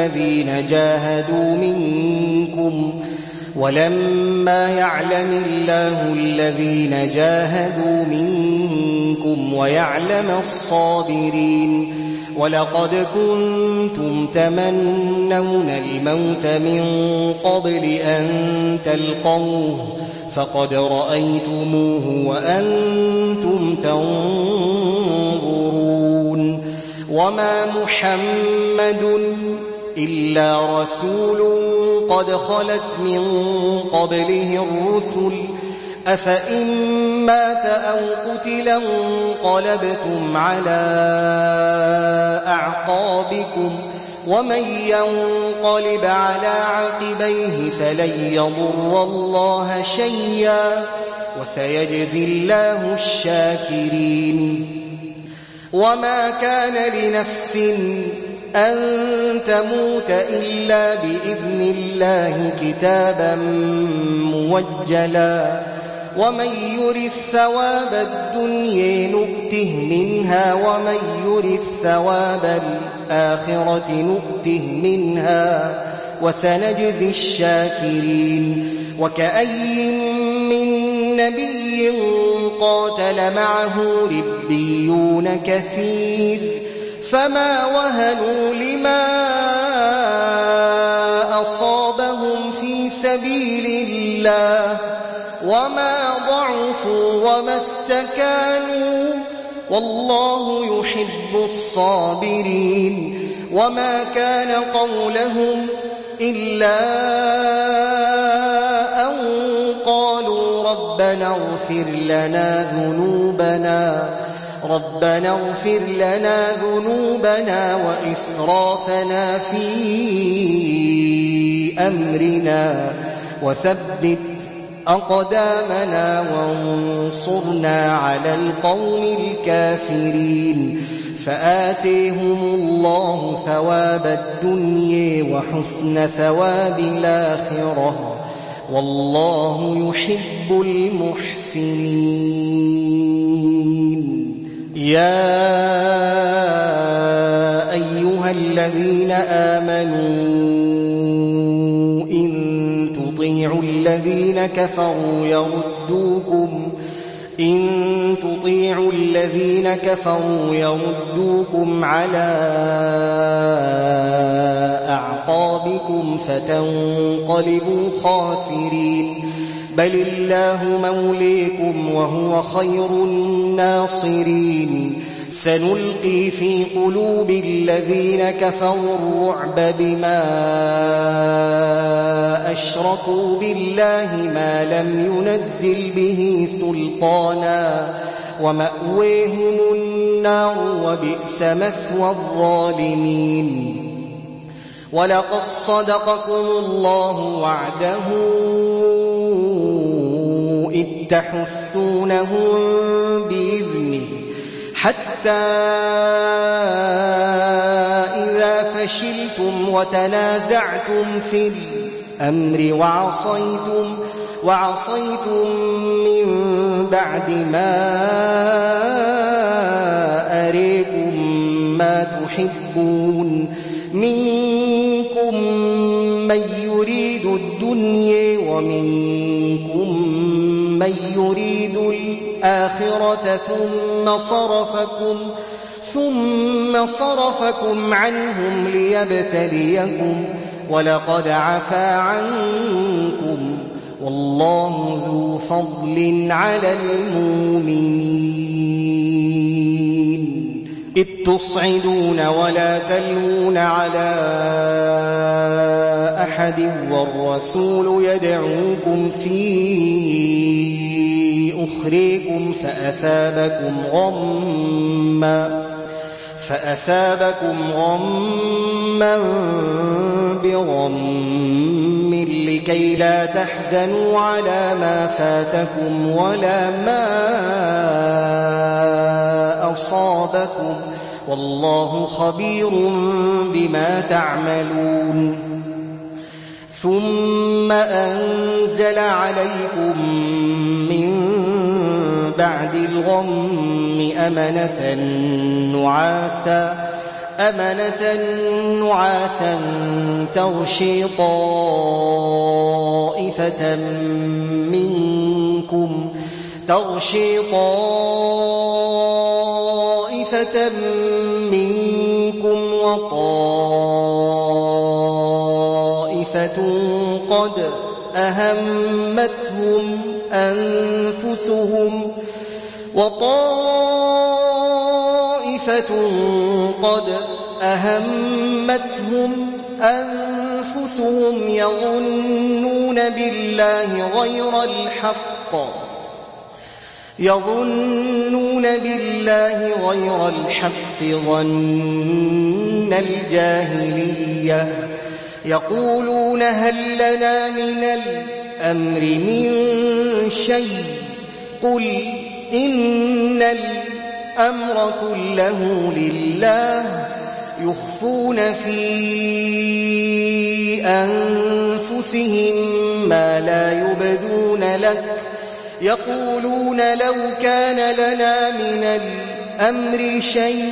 Speaker 1: الذين جاهدوا منكم ويعلم الصابرين. ولقد كنتم تمنون الموت من قبل أن تلقوه فقد رأيتموه وأنتم تنظرون. وما محمد إلا رسول قد خلت من قبله الرسل، أفإن مات أو قتل انقلبتم على أعقابكم، ومن ينقلب على عقبيه فلن يضر الله شيئا، وسيجزي الله الشاكرين. وما كان لنفس أن تموت إلا بإذن الله كتابا مؤجلا ومن يرث ثواب الدنيا نؤته منها ومن يرث ثواب الآخرة نؤته منها وسنجزي الشاكرين وكأي من نبي قاتل معه ربيون كثير فما وهنوا لما أصابهم في سبيل الله وما ضعفوا وما استكانوا والله يحب الصابرين وما كان قولهم إلا أن قالوا ربنا اغفر لنا ذنوبنا وإسرافنا في أمرنا وثبت أقدامنا وانصرنا على القوم الكافرين فآتيهم الله ثواب الدنيا وحسن ثواب الآخرة والله يحب المحسنين يا أيها الذين آمنوا إن تطيعوا الذين كفروا يردوكم على أعقابكم فتنقلبوا خاسرين بل الله موليكم وهو خير الناصرين سنلقي في قلوب الذين كفروا الرعب بما أشركوا بالله ما لم ينزل به سلطانا ومأويهم النار وبئس مثوى الظالمين ولقد صدقكم الله وعده إذ تحسونهم بإذنه حتى إذا فشلتم وتنازعتم في الأمر وعصيتم من بعد ما أريكم ما تحبون منكم من يريد الدنيا ومنكم من يريد الآخرة ثم صرفكم عنهم ليبتليكم ولقد عفا عنكم والله ذو فضل على المؤمنين إذ تصعدون ولا تلوون على أحد والرسول يدعوكم في أخريكم فأثابكم غما بغم لكي لا تحزنوا على ما فاتكم ولا ما أصابكم والله خبير بما تعملون ثم أنزل عليكم من بعد الغم أمنة نعاسا تغشي طائفة منكم وطائفة قد أهمتهم أنفسهم يظنون بالله غير الحق ظن الجاهلية يقولون هل لنا من الأمر من شيء قل إن الأمر كله لله يخفون في أنفسهم ما لا يبدون لك يقولون لو كان لنا من الأمر شيء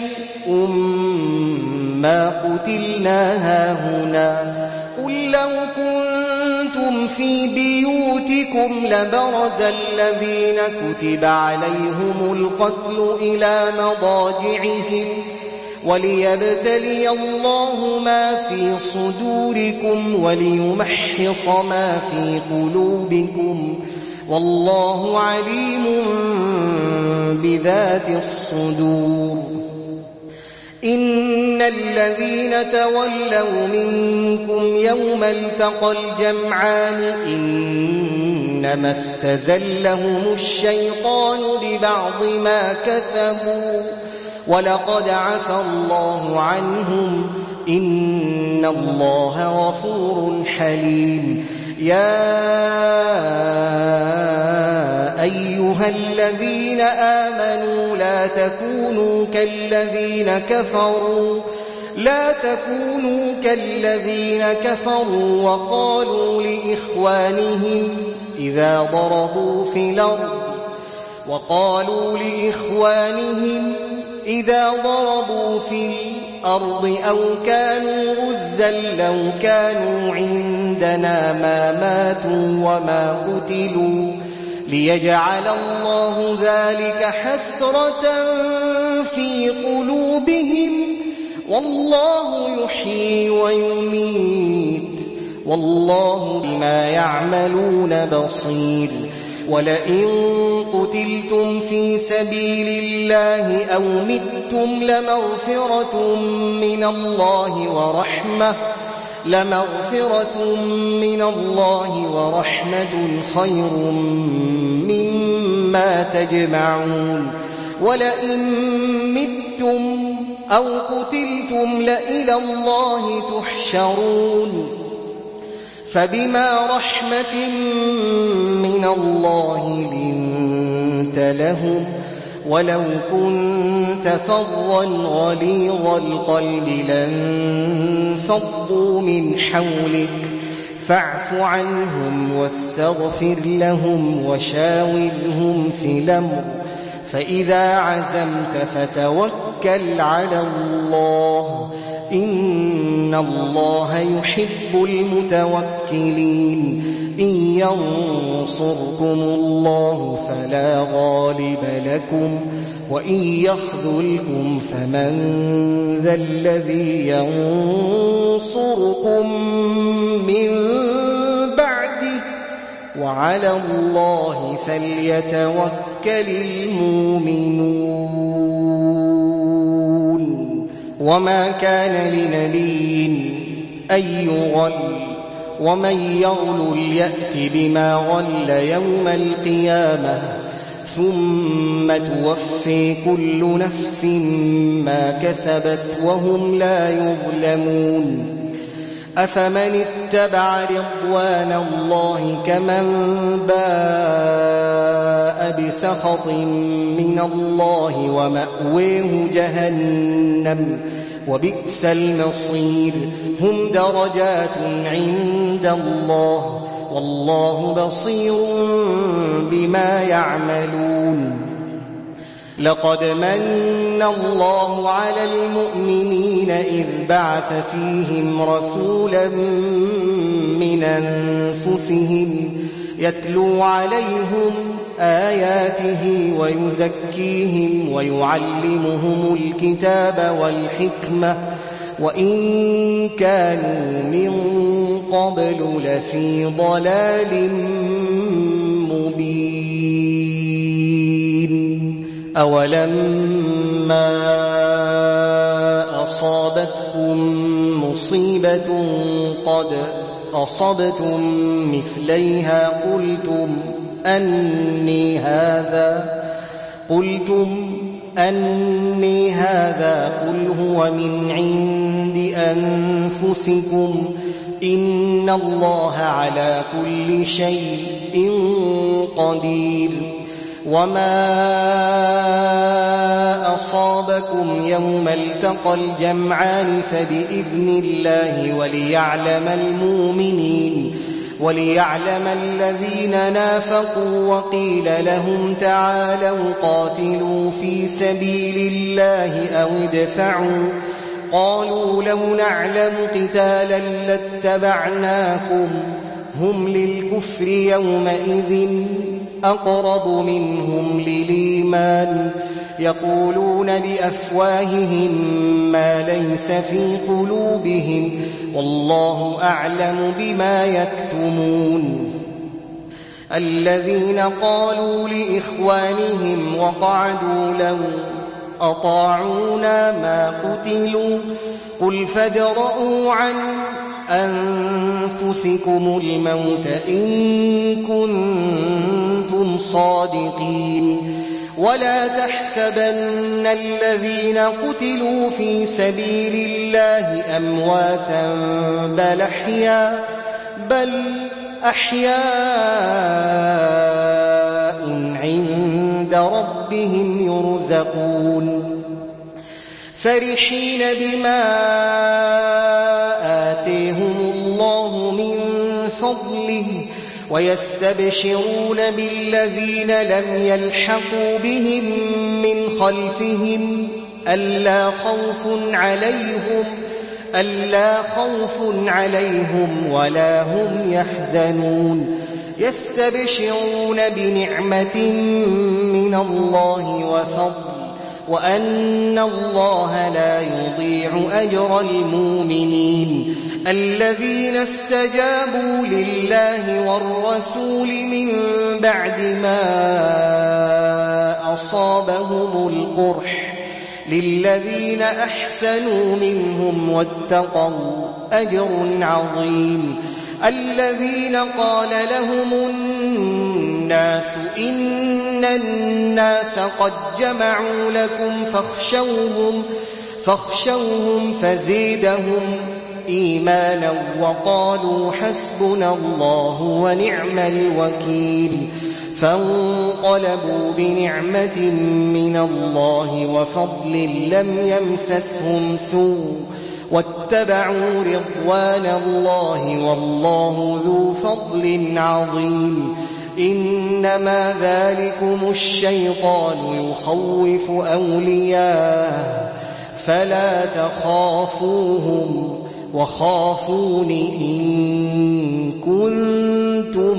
Speaker 1: ما قتلنا هاهنا قل لو كنتم في بيوتكم لبرز الذين كتب عليهم القتل إلى مضاجعهم وليبتلي الله ما في صدوركم وليمحص ما في قلوبكم والله عليم بذات الصدور إن الذين تولوا منكم يوم التقى الجمعان إنما استزلهم الشيطان ببعض ما كسبوا ولقد عفى الله عنهم إن الله غفور حليم يا أيها الذين آمنوا لا تكونوا كالذين كفروا وقالوا لإخوانهم إذا ضربوا في الأرض أو كانوا غزا لو كانوا عندنا ما ماتوا وما قتلوا ليجعل الله ذلك حسرة في قلوبهم والله يحيي ويميت والله بما يعملون بصير ولئن قتلتم في سبيل الله أو متم لمغفرة من الله ورحمة خير مما تجمعون ولئن متم أو قتلتم لإلى الله تحشرون فبما رحمة من الله لنت لهم ولو كنت فظا غليظ القلب لانفضوا من حولك فاعف عنهم واستغفر لهم وشاورهم في الأمر فإذا عزمت فتوكل على الله إن الله يحب المتوكلين إن ينصركم الله فلا غالب لكم وإن يخذلكم فمن ذا الذي ينصركم من بعده وعلى الله فليتوكل المؤمنون وما كان لنبي أن يغل ومن يغل يأت بما غل يوم القيامة ثم توفي كل نفس ما كسبت وهم لا يظلمون أفمن اتبع رضوان الله كمن باء بسخط من الله ومأويه جهنم وبئس المصير هم درجات عند الله والله بصير بما يعملون لقد من الله على المؤمنين إذ بعث فيهم رسولا من أنفسهم يتلو عليهم آياته ويزكيهم ويعلمهم الكتاب والحكمة وإن كانوا من قبل لفي ضلال مبين أولما أصابتكم مصيبة قد أصبتم مثليها قلتم أني هذا قل هو من عند أنفسكم إن الله على كل شيء قدير وما أصابكم يوم التقى الجمعان فبإذن الله وليعلم الذين نافقوا. وقيل لهم تعالوا قاتلوا في سبيل الله أو ادفعوا. قالوا لو نعلم قتالا لاتبعناكم. هم للكفر يومئذ أقرب منهم للإيمان. يقولون بأفواههم ما ليس في قلوبهم والله أعلم بما يكتمون. الذين قالوا لإخوانهم وقعدوا لو أطاعونا ما قتلوا قل فادرءوا عن أنفسكم الموت إن كنتم صادقين. ولا تحسبن الذين قتلوا في سبيل الله أمواتا بل أحياء عند ربهم يرزقون. فرحين بما آتيهم الله من فضله ويستبشرون بالذين لم يلحقوا بهم من خلفهم ألا خوف عليهم ولا هم يحزنون. يستبشرون بنعمة من الله وفضل وأن الله لا يضيع أجر المؤمنين. الذين استجابوا لله والرسول من بعد ما أصابهم القرح للذين أحسنوا منهم واتقوا أجر عظيم. الذين قال لهم الناس إن الناس قد جمعوا لكم فاخشوهم فزيدهم إيمانا وقالوا حسبنا الله ونعم الوكيل. فانقلبوا بنعمة من الله وفضل لم يمسسهم سوء واتبعوا رضوان الله والله ذو فضل عظيم. إنما ذلكم الشيطان يخوف أولياءه فلا تخافوهم وخافون إن كنتم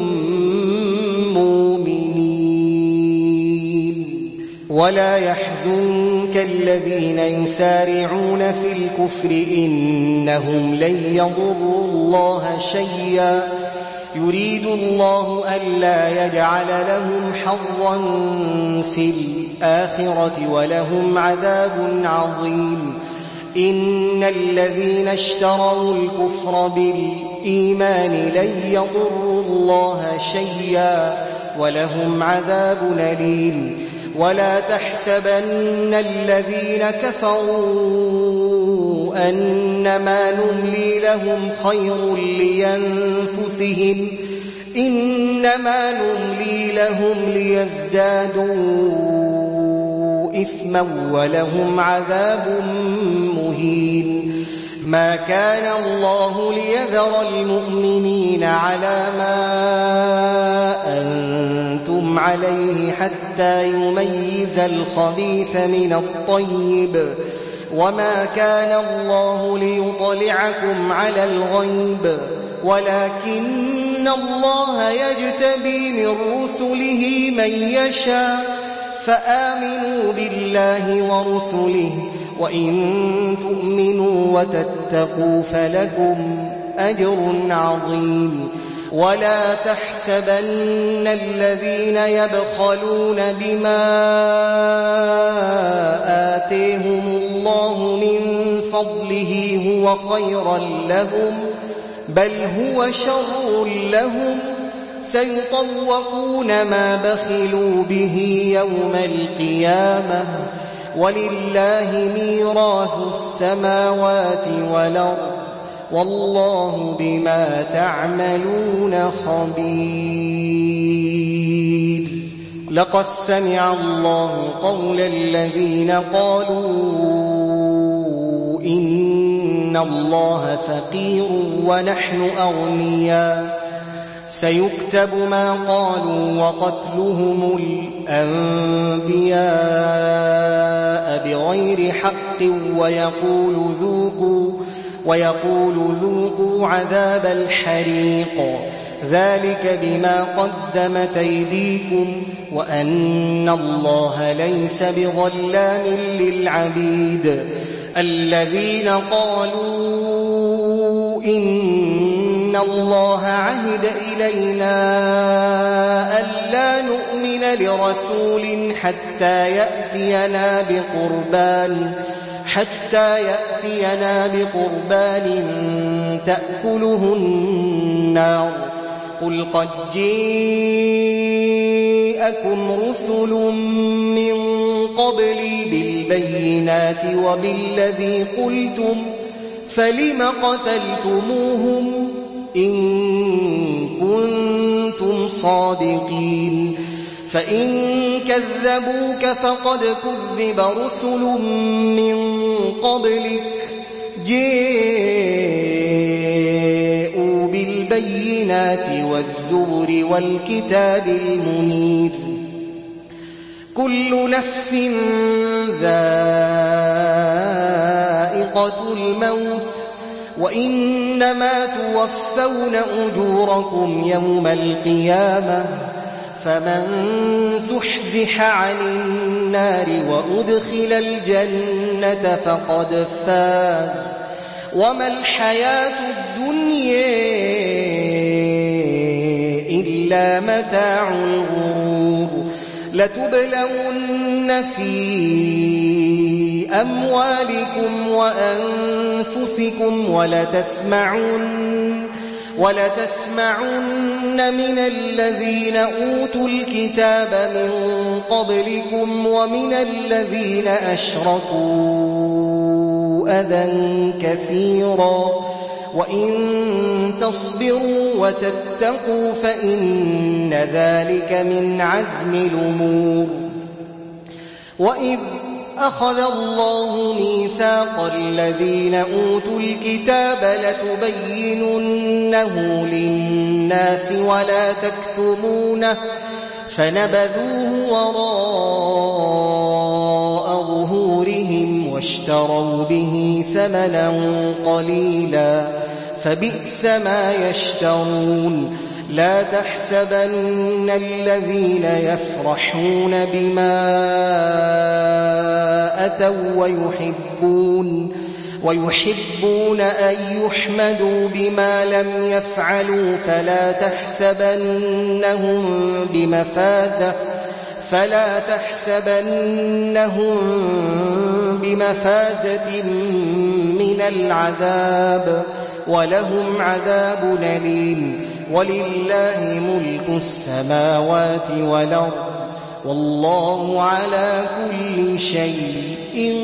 Speaker 1: مؤمنين. ولا يحزنك الذين يسارعون في الكفر إنهم لن يضروا الله شيئا يريد الله ألا يجعل لهم حظا في الآخرة ولهم عذاب عظيم. إن الذين اشتروا الكفر بالإيمان لن يضروا الله شيئا ولهم عذاب أليم. ولا تحسبن الذين كفروا أنما نملي لهم خير لأنفسهم إنما نملي لهم ليزدادوا إثما ولهم عذاب مهين. ما كان الله ليذر المؤمنين على ما أنتم عليه حتى يميز الخبيث من الطيب وما كان الله ليطلعكم على الغيب ولكن الله يجتبي من رسله من يشاء فآمنوا بالله ورسله وإن تؤمنوا وتتقوا فلكم أجر عظيم. ولا تحسبن الذين يبخلون بما آتيهم الله من فضله هو خيرا لهم بل هو شر لهم سيطوقون ما بخلوا به يوم القيامة ولله ميراث السماوات والأرض والله بما تعملون خبير. لقد سمع الله قول الذين قالوا إن الله فقير ونحن أغنياء سيكتب ما قالوا وقتلهم الأنبياء بغير حق ويقول ذوقوا عذاب الحريق ذلك بما قدمت أيديكم وأن الله ليس بظلام للعبيد الذين قالوا إن الله عهد إلينا ألا نؤمن لرسول حتى يأتينا بقربان تأكله النار قل قد جاءكم رسل من قبلي بالبينات وبالذي قلتم فلم قتلتموهم إن كنتم صادقين فإن كذبوك فقد كذب رسل من قبلك جاءوا بالبينات والزبر والكتاب المنير كل نفس ذائقة الموت وإنما توفون أجوركم يوم القيامة فمن زحزح عن النار وأدخل الجنة فقد فاز وما الحياة الدنيا إلا متاع الغرور لتبلون في أموالكم وأنفسكم ولتسمعن من الذين أوتوا الكتاب من قبلكم ومن الذين أشركوا أذى كثيرا وإن تصبروا وتتقوا فإن ذلك من عزم الأمور وإذ أخذ الله ميثاق الذين أوتوا الكتاب لتبيننه للناس ولا تكتمونه فنبذوه وراء ظهورهم واشتروا به ثمنا قليلا فبئس ما يشترون لا تحسبن الذين يفرحون بما أتوا ويحبون أن يحمدوا بما لم يفعلوا فلا تحسبنهم بمفازة من العذاب ولهم عذاب أليم ولله ملك السماوات والأرض والله على كل شيء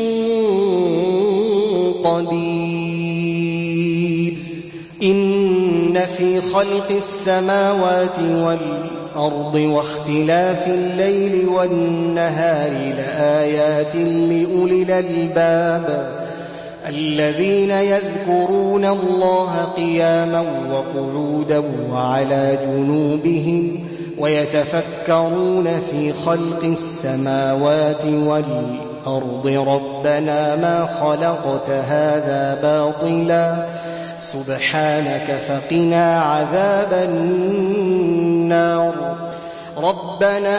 Speaker 1: قدير إن في خلق السماوات والأرض واختلاف الليل والنهار لآيات لأولي الألباب الذين يذكرون الله قياما وقعودا وعلى جنوبهم ويتفكرون في خلق السماوات والأرض ربنا ما خلقت هذا باطلا سبحانك فقنا عذاب النار ربنا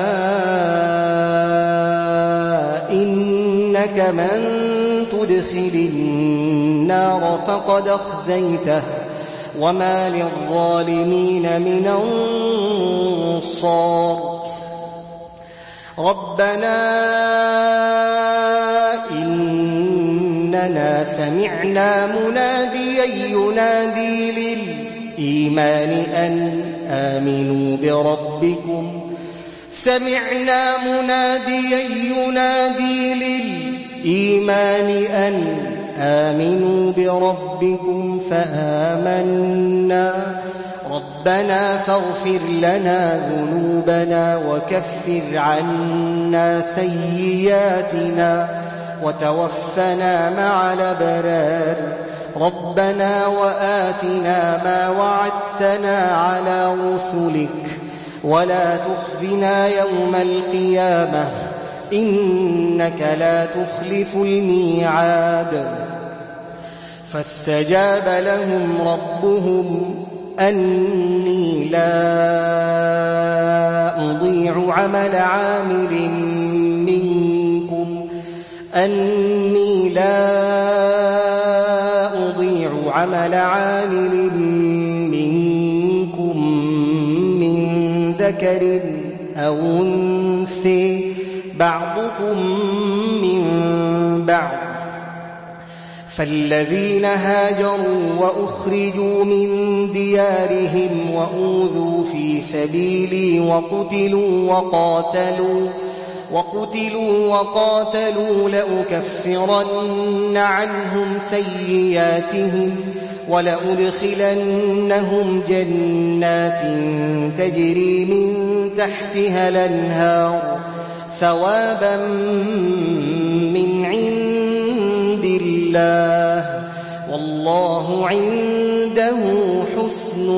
Speaker 1: إنك من تدخل النار فقد أخزيته وما للظالمين من أنصار ربنا إننا سمعنا مناديا ينادي للإيمان أن آمنوا بربكم فآمنا ربنا فاغفر لنا ذنوبنا وكفر عنا سيئاتنا وتوفنا مع الأبرار ربنا وآتنا ما وعدتنا على رسلك ولا تخزنا يوم القيامة إنك لا تخلف الميعاد فاستجاب لهم ربهم أني لا أضيع عمل عامل منكم من ذكر أو أنثى بعضكم من بعض فالذين هاجروا وأخرجوا من ديارهم وأوذوا في سبيلي وقتلوا وقاتلوا لأكفرن عنهم سيئاتهم ولأدخلنهم جنات تجري من تحتها الأنهار ثوابا من عند الله والله عنده حسن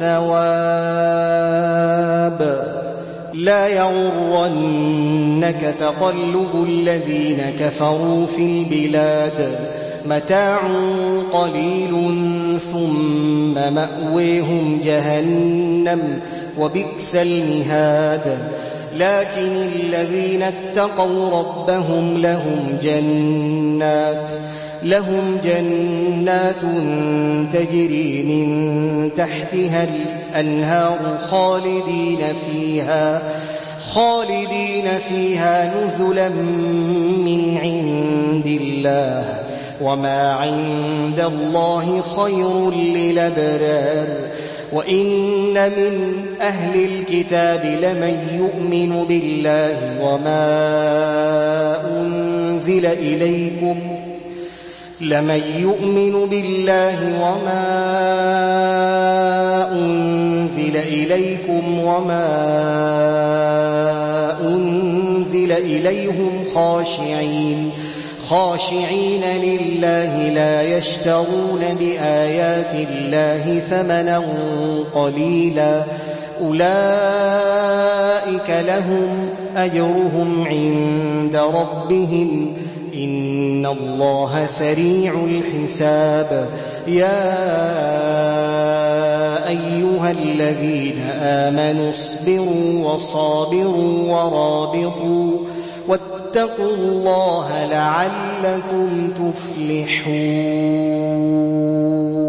Speaker 1: الثواب لا يغرنك تقلب الذين كفروا في البلاد متاع قليل ثم مأويهم جهنم وبئس المهاد لكن الذين اتقوا ربهم لهم جنات تجري من تحتها الأنهار خالدين فيها نزلا من عند الله وما عند الله خير للأبرار وإن من أهل الكتاب لمن يؤمن بالله وما أنزل إليكم وما أنزل إليهم خاشعين لله لا يشترون بآيات الله ثمنا قليلا أولئك لهم أجرهم عند ربهم إن الله سريع الحساب يا أيها الذين آمنوا اصبروا وصابروا ورابطوا واتقوا الله لعلكم تفلحون